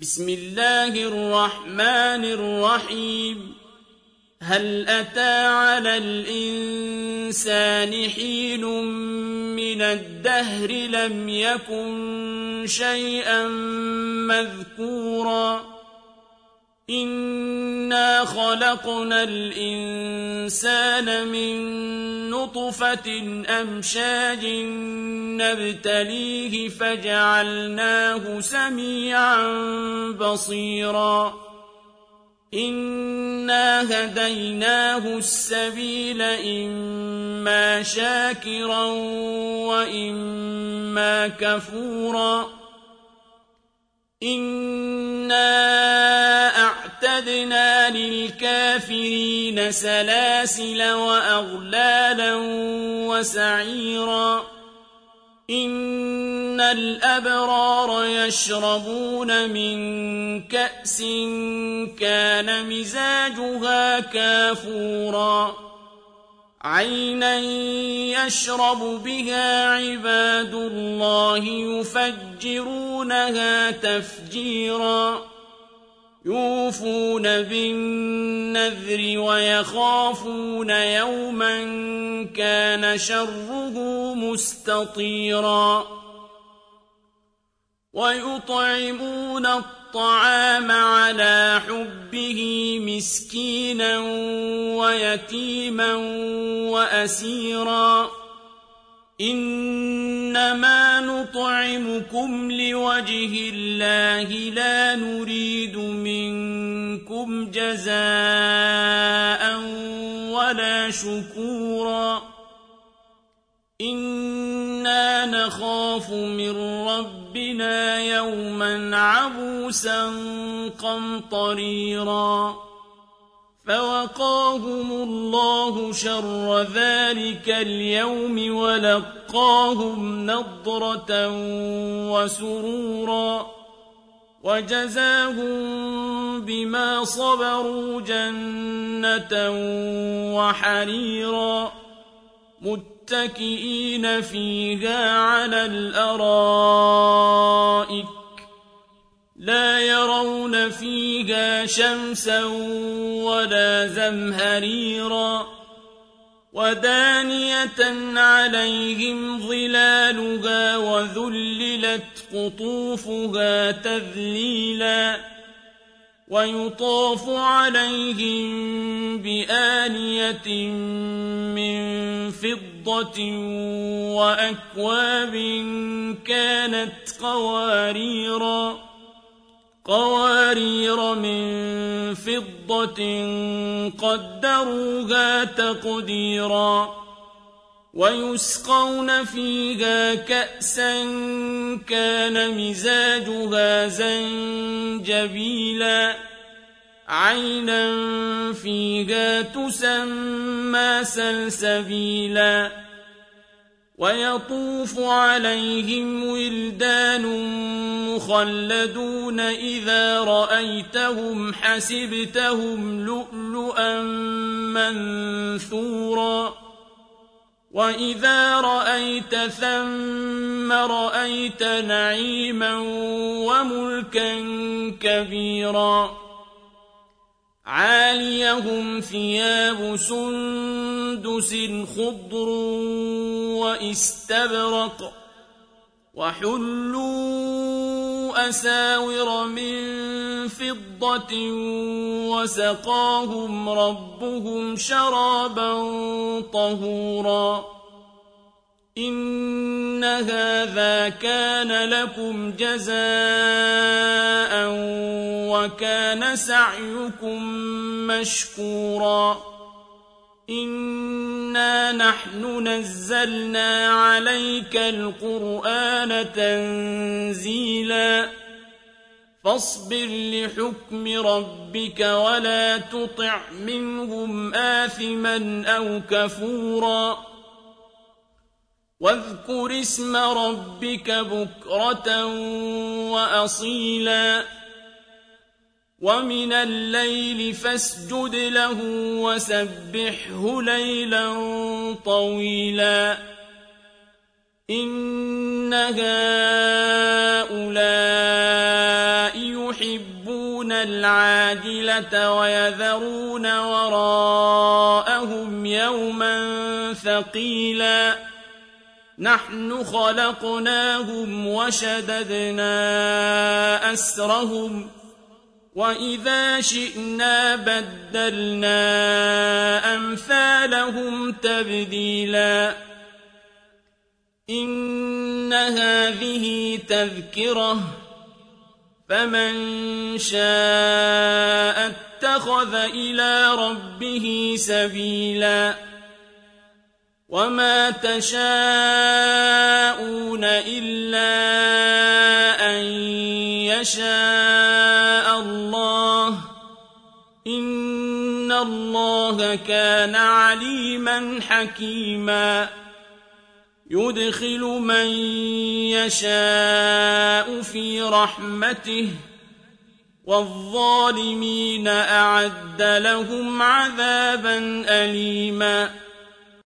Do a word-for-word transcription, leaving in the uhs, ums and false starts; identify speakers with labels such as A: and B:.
A: بسم الله الرحمن الرحيم هل أتى على الإنسان حين من الدهر لم يكن شيئا مذكورا إنا خلقنا الإنسان من نطفة أمشاج نبتليه فجعلناه سميعا بصيرا إنا هديناه السبيل إما شاكرا وإما كفورا إنا أعتدنا للكافرين سلاسل وأغلالا وسعيرا إن الأبرار يشربون من كأس كان مزاجها كافورا عينا يشرب بها عباد الله يفجرونها تفجيرا يوفون بالنذر ويخافون يوما كان شره مستطيرا ويطعمون الطعام على حبه مسكينا ويتيما وأسيرا إنما نطعمكم لوجه الله لا نريد منكم جزاء ولا شكورا إنا نخاف من ربنا يوما عبوسا قمطريرا فوقاهم الله شر ذلك اليوم ولقاهم نضرة وسرورا وجزاهم بما صبروا جنة وحريرا متكئين فيها على الأرائك لا يرون فيها شمسا ولا زمهريرا ودانية عليهم ظلالها وذللت قطوفها تذليلا ويطاف عليهم بآنية من فضة وأكواب كانت قواريرا قوارير من فضة قدروها تقديرا ويسقون فيها كأسا كان مزاجها زنجبيلا عينا فيها تسمى سلسبيلا ويطوف عليهم ولدان مخلدون إذا رأيتهم حسبتهم لؤلؤا منثورا وإذا رأيت ثم رأيت نعيما وملكا كبيرا عاليهم ثياب سندس خضر واستبرق وحلوا أساور من فضة وسقاهم ربهم شرابا طهورا إن هذا كان لكم جزاء وكان سعيكم مشكورا إنا نحن نزلنا عليك القرآن تنزيلا فاصبر لحكم ربك ولا تطع منهم آثما أو كفورا واذكر اسم ربك بكرة وأصيلا ومن الليل فاسجد له وسبحه ليلا طويلا إن هؤلاء يحبون العاجلة ويذرون وراءهم يوما ثقيلا نحن خلقناهم وشددنا أسرهم وإذا شئنا بدلنا أمثالهم تبديلا إن هذه تذكرة فمن شاء اتخذ إلى ربه سبيلا وما تشاءون إلا أن يشاء الله إن الله كان عليما حكيما يدخل من يشاء في رحمته والظالمين أعد لهم عذابا أليما